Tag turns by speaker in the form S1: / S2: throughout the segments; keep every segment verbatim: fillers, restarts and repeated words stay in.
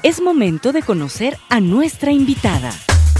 S1: Es momento de conocer a nuestra invitada.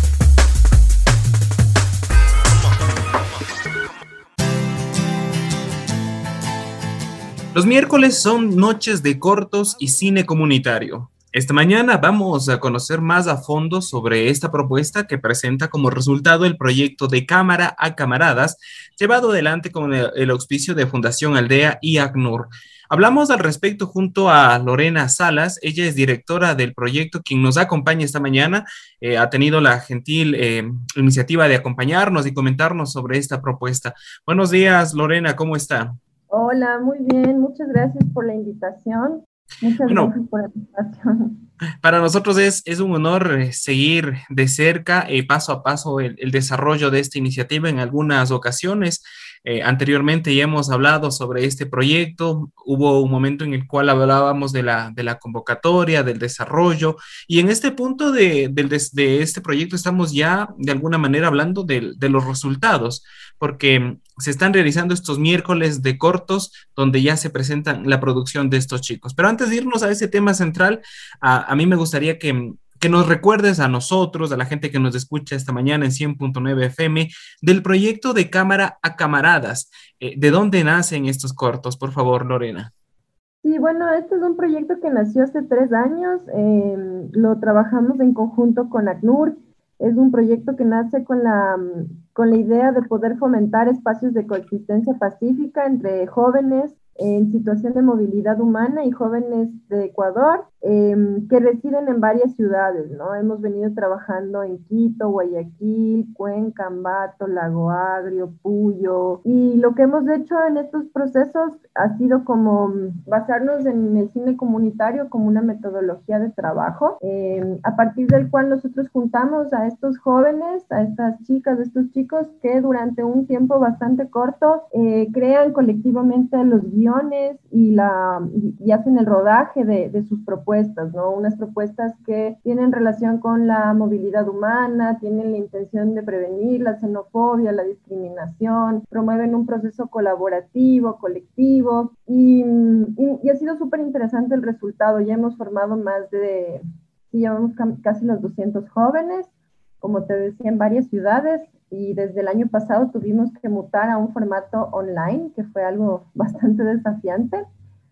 S2: Los miércoles son noches de cortos y cine comunitario. Esta mañana vamos a conocer más a fondo sobre esta propuesta que presenta como resultado el proyecto de Cámara a Camaradas, llevado adelante con el, el auspicio de Fundación Aldea y ACNUR. Hablamos al respecto junto a Lorena Salas, ella es directora del proyecto, quien nos acompaña esta mañana, eh, ha tenido la gentil eh, iniciativa de acompañarnos y comentarnos sobre esta propuesta. Buenos días, Lorena, ¿cómo está?
S3: Hola, muy bien, muchas gracias por la invitación. Muchas
S2: Bueno,
S3: gracias por la invitación.
S2: para nosotros es, es un honor eh, seguir de cerca, eh, paso a paso, el, el desarrollo de esta iniciativa en algunas ocasiones. Eh, anteriormente ya hemos hablado sobre este proyecto, hubo un momento en el cual hablábamos de la, de la convocatoria, del desarrollo, y en este punto de, del des- de este proyecto estamos ya de alguna manera hablando del- de los resultados, porque se están realizando estos miércoles de cortos donde ya se presentan la producción de estos chicos. Pero antes de irnos a ese tema central, a, a mí me gustaría que, que nos recuerdes a nosotros, a la gente que nos escucha esta mañana en cien punto nueve F M, del proyecto de Cámara a Camaradas. Eh, ¿de dónde nacen estos cortos? Por favor, Lorena.
S3: Sí, bueno, este es un proyecto que nació hace tres años, eh, lo trabajamos en conjunto con ACNUR. Es un proyecto que nace con la, mm, con la idea de poder fomentar espacios de coexistencia pacífica entre jóvenes en situación de movilidad humana y jóvenes de Ecuador eh, que residen en varias ciudades, ¿no? Hemos venido trabajando en Quito, Guayaquil, Cuenca, Ambato, Lago Agrio, Puyo, y lo que hemos hecho en estos procesos ha sido como basarnos en el cine comunitario como una metodología de trabajo, eh, a partir del cual nosotros juntamos a estos jóvenes, a estas chicas, a estos chicos que durante un tiempo bastante corto eh, crean colectivamente los guiones y, la, y, y hacen el rodaje de, de sus propuestas, ¿no? Unas propuestas que tienen relación con la movilidad humana, tienen la intención de prevenir la xenofobia, la discriminación, promueven un proceso colaborativo, colectivo, y, y, y ha sido súper interesante el resultado. Ya hemos formado más de, sí, llevamos casi los doscientos jóvenes, como te decía, en varias ciudades, y desde el año pasado tuvimos que mutar a un formato online, que fue algo bastante desafiante,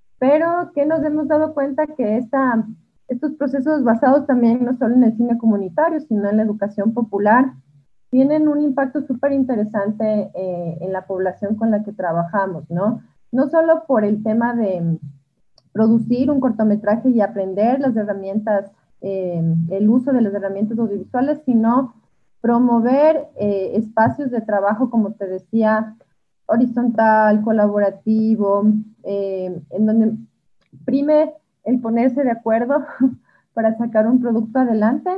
S3: pero que nos hemos dado cuenta que esta, estos procesos basados también no solo en el cine comunitario, sino en la educación popular, tienen un impacto súper interesante eh, en la población con la que trabajamos, ¿no? No solo por el tema de producir un cortometraje y aprender las herramientas, eh, el uso de las herramientas audiovisuales, sino promover eh, espacios de trabajo, como te decía, horizontal, colaborativo, eh, en donde prime el ponerse de acuerdo para sacar un producto adelante.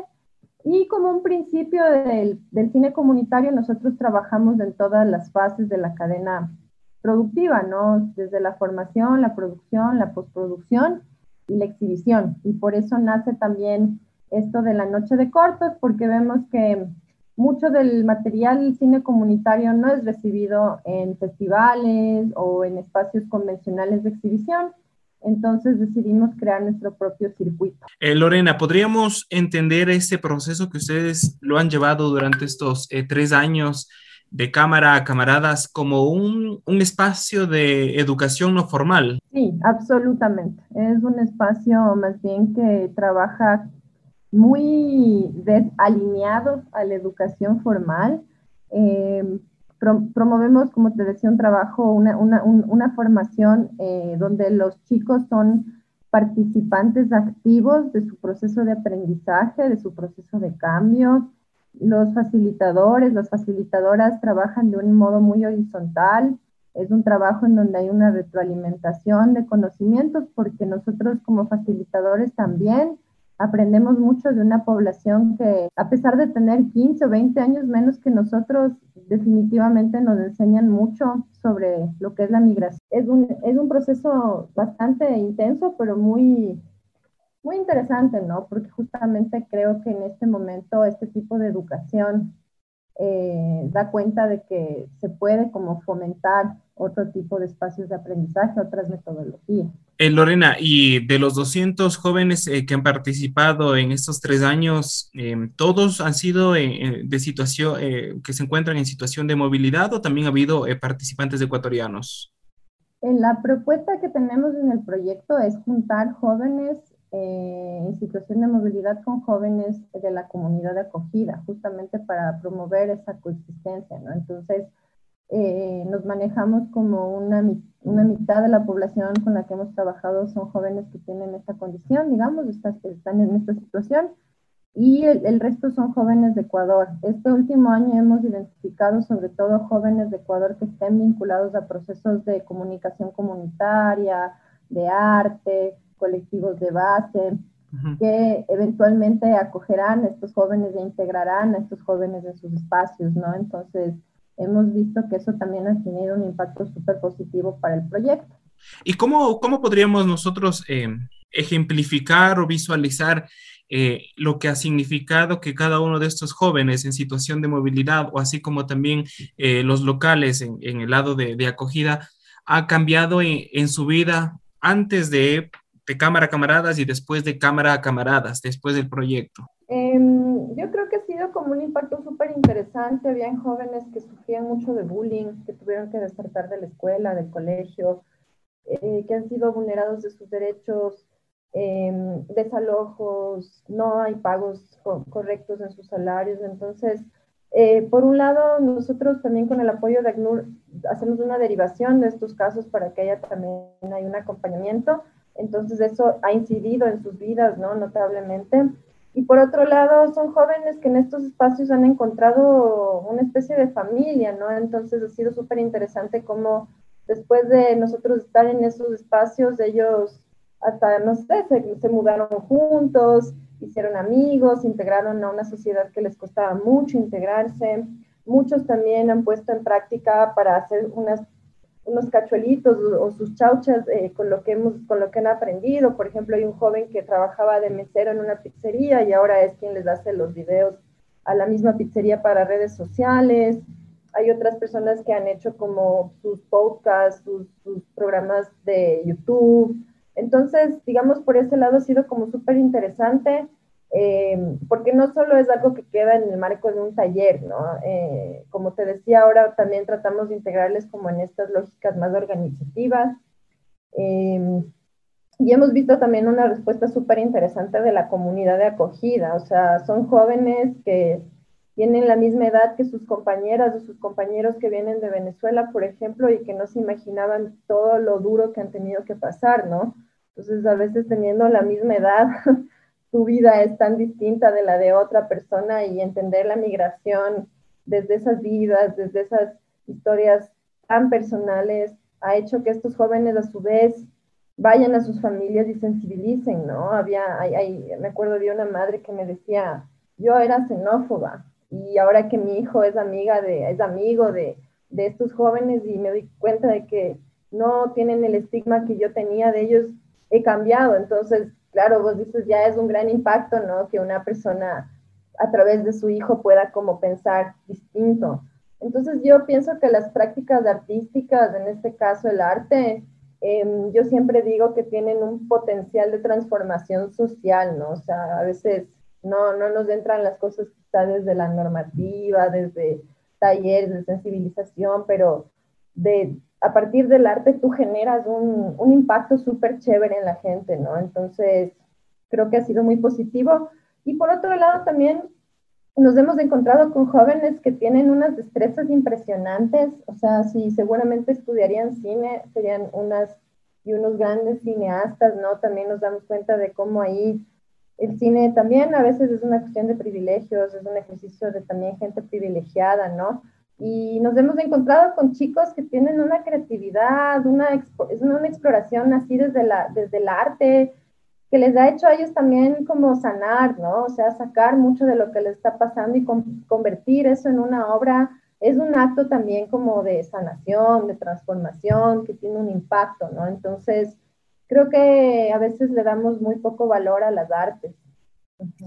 S3: Y como un principio del, del cine comunitario, nosotros trabajamos en todas las fases de la cadena productiva, ¿no? Desde la formación, la producción, la postproducción y la exhibición. Y por eso nace también esto de la noche de cortos, porque vemos que mucho del material del cine comunitario no es recibido en festivales o en espacios convencionales de exhibición. Entonces decidimos crear nuestro propio circuito.
S2: Eh, Lorena, ¿podríamos entender este proceso que ustedes lo han llevado durante estos eh, tres años de Cámara a Camaradas como un, un espacio de educación no formal?
S3: Sí, absolutamente. Es un espacio más bien que trabaja muy desalineado a la educación formal. Eh, pro promovemos, como te decía, un trabajo, una, una, un, una formación eh, donde los chicos son participantes activos de su proceso de aprendizaje, de su proceso de cambio. Los facilitadores, las facilitadoras trabajan de un modo muy horizontal. Es un trabajo en donde hay una retroalimentación de conocimientos, porque nosotros como facilitadores también aprendemos mucho de una población que, a pesar de tener quince o veinte años menos que nosotros, definitivamente nos enseñan mucho sobre lo que es la migración. Es un, es un proceso bastante intenso, pero muy, muy interesante, ¿no? Porque justamente creo que en este momento este tipo de educación eh, da cuenta de que se puede como fomentar otro tipo de espacios de aprendizaje, otras metodologías.
S2: Eh, Lorena, y de los doscientos jóvenes eh, que han participado en estos tres años, eh, ¿todos han sido eh, eh, de situación, eh, que se encuentran en situación de movilidad o también ha habido eh, participantes ecuatorianos?
S3: En la propuesta que tenemos en el proyecto es juntar jóvenes eh, en situación de movilidad con jóvenes de la comunidad de acogida, justamente para promover esa coexistencia, ¿no? Entonces, eh, nos manejamos como una, una mitad de la población con la que hemos trabajado son jóvenes que tienen esta condición, digamos, están, están en esta situación, y el, el resto son jóvenes de Ecuador. Este último año hemos identificado sobre todo jóvenes de Ecuador que estén vinculados a procesos de comunicación comunitaria, de arte, colectivos de base, uh-huh, que eventualmente acogerán a estos jóvenes e integrarán a estos jóvenes en sus espacios, ¿no? Entonces, hemos visto que eso también ha tenido un impacto súper positivo para el proyecto.
S2: ¿Y cómo, cómo podríamos nosotros eh, ejemplificar o visualizar eh, lo que ha significado que cada uno de estos jóvenes en situación de movilidad, o así como también eh, los locales en, en el lado de, de acogida, ha cambiado en, en su vida antes de, de Cámara a Camaradas y después de Cámara a Camaradas, después del proyecto?
S3: Eh, yo creo que ha sido como un impacto súper interesante. Habían jóvenes que sufrían mucho de bullying, que tuvieron que desertar de la escuela, del colegio, eh, que han sido vulnerados de sus derechos, eh, desalojos, no hay pagos co correctos en sus salarios. Entonces, eh, por un lado, nosotros también con el apoyo de ACNUR hacemos una derivación de estos casos para que haya también hay un acompañamiento. Entonces, eso ha incidido en sus vidas, ¿no? Notablemente. Y por otro lado, son jóvenes que en estos espacios han encontrado una especie de familia, ¿no? Entonces, ha sido súper interesante cómo después de nosotros estar en esos espacios, ellos hasta, no sé, se, se mudaron juntos, hicieron amigos, integraron a una sociedad que les costaba mucho integrarse. Muchos también han puesto en práctica para hacer unas, unos cachuelitos o, o sus chauchas eh, con, lo que hemos, con lo que han aprendido. Por ejemplo, hay un joven que trabajaba de mesero en una pizzería y ahora es quien les hace los videos a la misma pizzería para redes sociales. Hay otras personas que han hecho como sus podcasts, sus, sus programas de YouTube. Entonces, digamos, por ese lado ha sido como súper interesante, eh, porque no solo es algo que queda en el marco de un taller, ¿no? Eh, como te decía, ahora también tratamos de integrarles como en estas lógicas más organizativas. Eh, y hemos visto también una respuesta súper interesante de la comunidad de acogida. O sea, son jóvenes que tienen la misma edad que sus compañeras o sus compañeros que vienen de Venezuela, por ejemplo, y que no se imaginaban todo lo duro que han tenido que pasar, ¿no? Entonces, a veces teniendo la misma edad, tu vida es tan distinta de la de otra persona, y entender la migración desde esas vidas, desde esas historias tan personales, ha hecho que estos jóvenes a su vez vayan a sus familias y sensibilicen, ¿no? Había, hay, hay, me acuerdo de una madre que me decía, yo era xenófoba, y ahora que mi hijo es amiga de, es amigo de, de estos jóvenes, y me doy cuenta de que no tienen el estigma que yo tenía de ellos, he cambiado. Entonces, claro, vos dices, ya es un gran impacto, ¿no? Que una persona a través de su hijo pueda como pensar distinto. Entonces, yo pienso que las prácticas artísticas, en este caso el arte, eh, yo siempre digo que tienen un potencial de transformación social, ¿no? O sea, a veces no, no nos entran las cosas quizá desde la normativa, desde talleres de sensibilización, pero de, a partir del arte tú generas un, un impacto súper chévere en la gente, ¿no? Entonces, creo que ha sido muy positivo. Y por otro lado también nos hemos encontrado con jóvenes que tienen unas destrezas impresionantes. O sea, si seguramente estudiarían cine, serían unas y unos grandes cineastas, ¿no? También nos damos cuenta de cómo ahí el cine también a veces es una cuestión de privilegios, es un ejercicio de también gente privilegiada, ¿no? Y nos hemos encontrado con chicos que tienen una creatividad, una, es una exploración así desde, la, desde el arte, que les ha hecho a ellos también como sanar, ¿no? O sea, sacar mucho de lo que les está pasando y con, convertir eso en una obra, es un acto también como de sanación, de transformación, que tiene un impacto, ¿no? Entonces, creo que a veces le damos muy poco valor a las artes. Uh-huh.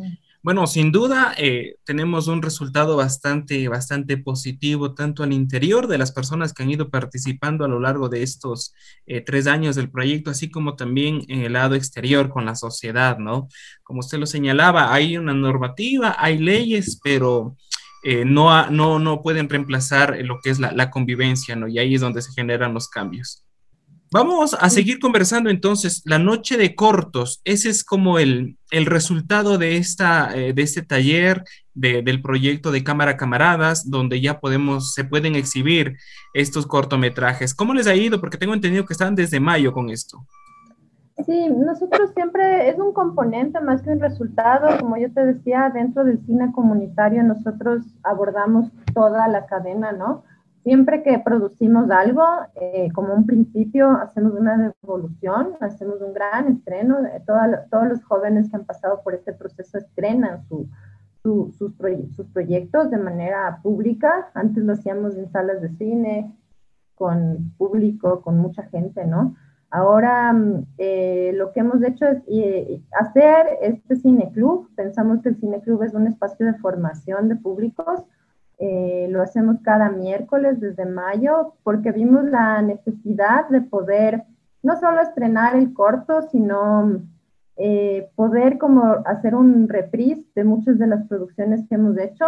S2: Bueno, sin duda, eh, tenemos un resultado bastante, bastante positivo, tanto al interior de las personas que han ido participando a lo largo de estos eh, tres años del proyecto, así como también en el lado exterior con la sociedad, ¿no? Como usted lo señalaba, hay una normativa, hay leyes, pero eh, no, ha- no, no pueden reemplazar lo que es la, la convivencia, ¿no? Y ahí es donde se generan los cambios. Vamos a seguir conversando entonces. La noche de cortos, ese es como el, el resultado de, esta, eh, de este taller, de- del proyecto de Cámara Camaradas, donde ya podemos, se pueden exhibir estos cortometrajes. ¿Cómo les ha ido? Porque tengo entendido que están desde mayo con esto.
S3: Sí, nosotros siempre es un componente más que un resultado. Como yo te decía, dentro del cine comunitario nosotros abordamos toda la cadena, ¿no? Siempre que producimos algo, eh, como un principio, hacemos una devolución, hacemos un gran estreno. Eh, toda, todos los jóvenes que han pasado por este proceso estrenan su, su, sus, proye sus proyectos de manera pública. Antes lo hacíamos en salas de cine, con público, con mucha gente, ¿no? Ahora eh, lo que hemos hecho es eh, hacer este cineclub. Pensamos que el cineclub es un espacio de formación de públicos. Eh, lo hacemos cada miércoles desde mayo porque vimos la necesidad de poder no solo estrenar el corto, sino eh, poder como hacer un reprise de muchas de las producciones que hemos hecho,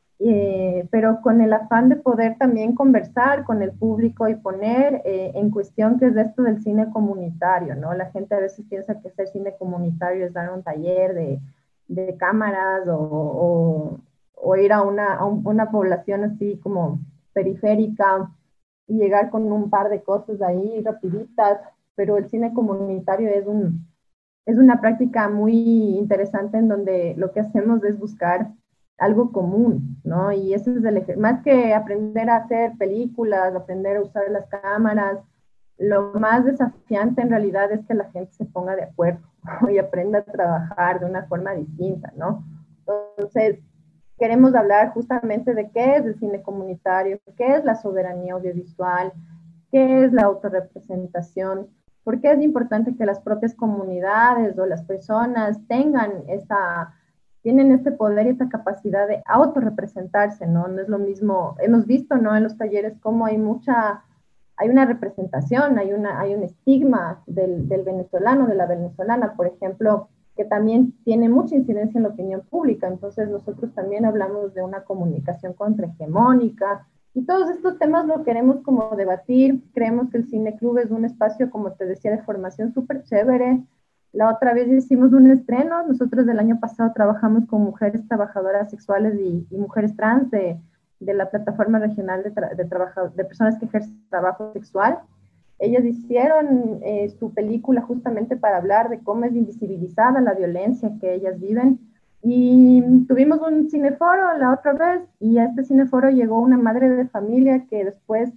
S3: eh, pero con el afán de poder también conversar con el público y poner eh, en cuestión qué es esto del cine comunitario, ¿no? La gente a veces piensa que hacer cine comunitario es dar un taller de, de cámaras o, o, o ir a una, a un, una población así como periférica y llegar con un par de cosas ahí rapiditas, pero el cine comunitario es un, es una práctica muy interesante en donde lo que hacemos es buscar algo común, ¿no? Y eso es el, más que aprender a hacer películas, aprender a usar las cámaras, lo más desafiante en realidad es que la gente se ponga de acuerdo, ¿no? Y aprenda a trabajar de una forma distinta, ¿no? Entonces, queremos hablar justamente de qué es el cine comunitario, qué es la soberanía audiovisual, qué es la autorrepresentación, por qué es importante que las propias comunidades o las personas tengan esta, tienen este poder y esta capacidad de autorrepresentarse, ¿no? No es lo mismo, hemos visto, ¿no? En los talleres cómo hay mucha, hay una representación, hay, una, hay un estigma del, del venezolano, de la venezolana, por ejemplo, que también tiene mucha incidencia en la opinión pública. Entonces nosotros también hablamos de una comunicación contrahegemónica, y todos estos temas lo queremos como debatir. Creemos que el Cine Club es un espacio, como te decía, de formación súper chévere. La otra vez hicimos un estreno. Nosotros del año pasado trabajamos con mujeres trabajadoras sexuales y, y mujeres trans de, de la plataforma regional de, tra de, de personas que ejercen trabajo sexual. Ellas hicieron eh, su película justamente para hablar de cómo es invisibilizada la violencia que ellas viven. Y tuvimos un cineforo la otra vez, y a este cineforo llegó una madre de familia que después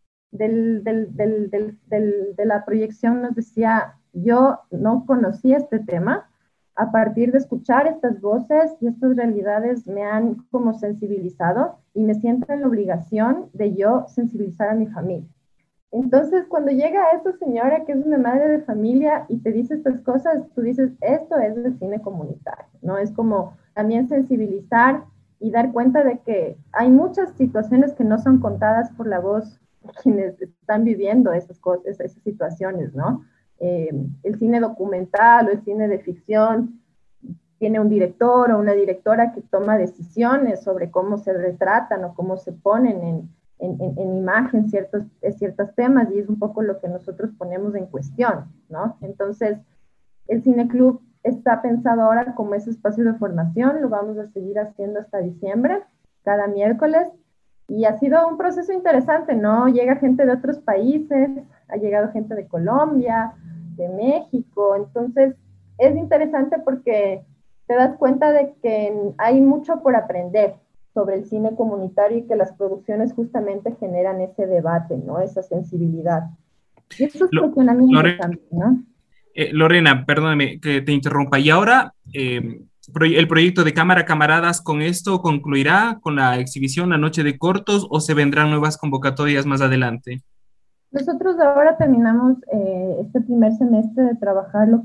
S3: del, del, del, del, del, de la proyección nos decía: yo no conocía este tema, a partir de escuchar estas voces y estas realidades me han como sensibilizado y me siento en la obligación de yo sensibilizar a mi familia. Entonces, cuando llega esa señora que es una madre de familia y te dice estas cosas, tú dices, esto es el cine comunitario, ¿no? Es como también sensibilizar y dar cuenta de que hay muchas situaciones que no son contadas por la voz de quienes están viviendo esas cosas, esas situaciones, ¿no? Eh, el cine documental o el cine de ficción tiene un director o una directora que toma decisiones sobre cómo se retratan o cómo se ponen en En, en, en imagen ciertos, ciertos temas, y es un poco lo que nosotros ponemos en cuestión, ¿no? Entonces, el Cineclub está pensado ahora como ese espacio de formación, lo vamos a seguir haciendo hasta diciembre, cada miércoles, y ha sido un proceso interesante, ¿no? Llega gente de otros países, ha llegado gente de Colombia, de México, entonces es interesante porque te das cuenta de que hay mucho por aprender sobre el cine comunitario y que las producciones justamente generan ese debate, ¿no? Esa sensibilidad. Y esos
S2: Lo,
S3: cuestionamientos
S2: Lore,
S3: también, ¿no?
S2: eh, Lorena, perdóname que te interrumpa. Y ahora, eh, ¿el proyecto de Cámara Camaradas con esto concluirá con la exhibición La Noche de Cortos o se vendrán nuevas convocatorias más adelante?
S3: Nosotros ahora terminamos eh, este primer semestre de trabajar lo que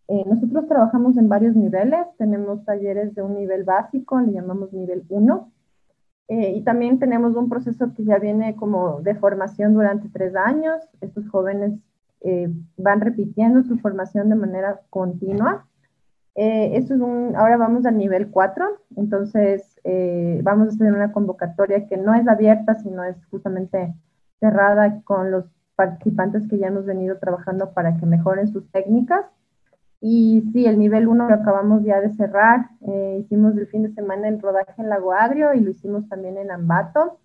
S3: Eh, nosotros trabajamos en varios niveles, tenemos talleres de un nivel básico, le llamamos nivel uno, eh, y también tenemos un proceso que ya viene como de formación durante tres años. Estos jóvenes eh, van repitiendo su formación de manera continua. Eh, esto es un, ahora vamos al nivel cuatro, entonces eh, vamos a hacer una convocatoria que no es abierta, sino es justamente cerrada con los participantes que ya hemos venido trabajando para que mejoren sus técnicas. Y sí, el nivel uno lo acabamos ya de cerrar. Eh, hicimos el fin de semana el rodaje en Lago Agrio y lo hicimos también en Ambato.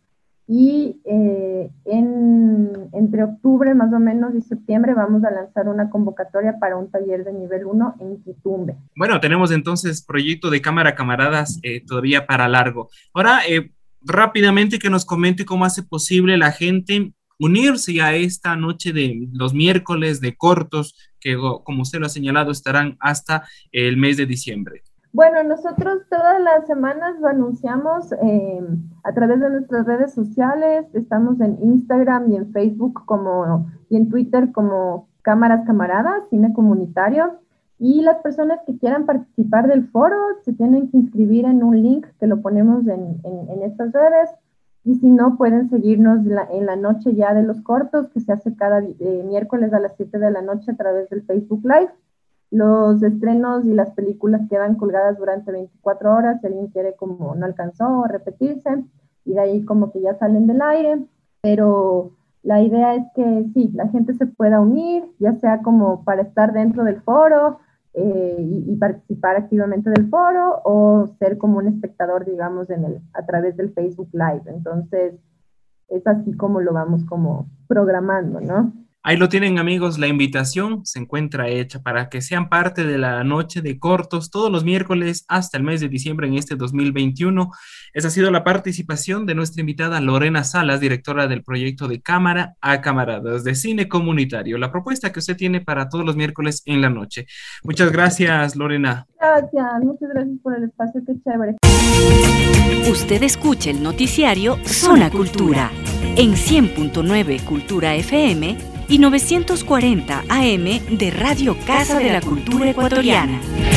S3: Y eh, en, entre octubre más o menos y septiembre vamos a lanzar una convocatoria para un taller de nivel uno en Quitumbe.
S2: Bueno, tenemos entonces proyecto de Cámara Camaradas eh, todavía para largo. Ahora, eh, rápidamente que nos comente cómo hace posible la gente unirse a esta noche de los miércoles de cortos que, como usted lo ha señalado, estarán hasta el mes de diciembre.
S3: Bueno, nosotros todas las semanas lo anunciamos eh, a través de nuestras redes sociales. Estamos en Instagram y en Facebook como, y en Twitter como Cámaras Camaradas, Cine Comunitario. Y las personas que quieran participar del foro se tienen que inscribir en un link que lo ponemos en, en, en estas redes. Y si no, pueden seguirnos la, en la noche ya de los cortos, que se hace cada eh, miércoles a las siete de la noche a través del Facebook Live. Los estrenos y las películas quedan colgadas durante veinticuatro horas, si alguien quiere como no alcanzó a repetirse, y de ahí como que ya salen del aire, pero la idea es que sí, la gente se pueda unir, ya sea como para estar dentro del foro eh, y, y participar activamente del foro, o ser como un espectador, digamos, en el, a través del Facebook Live. Entonces, es así como lo vamos como programando, ¿no?
S2: Ahí lo tienen, amigos, la invitación se encuentra hecha para que sean parte de la noche de cortos todos los miércoles hasta el mes de diciembre en este dos mil veintiuno. Esa ha sido la participación de nuestra invitada Lorena Salas, directora del proyecto de Cámara a Camaradas de Cine Comunitario, la propuesta que usted tiene para todos los miércoles en la noche. Muchas gracias, Lorena.
S3: Gracias, muchas gracias por el espacio, qué chévere.
S1: Usted escucha el noticiario Zona Cultura en cien punto nueve Cultura F M y novecientos cuarenta A M de Radio Casa de la Cultura Ecuatoriana.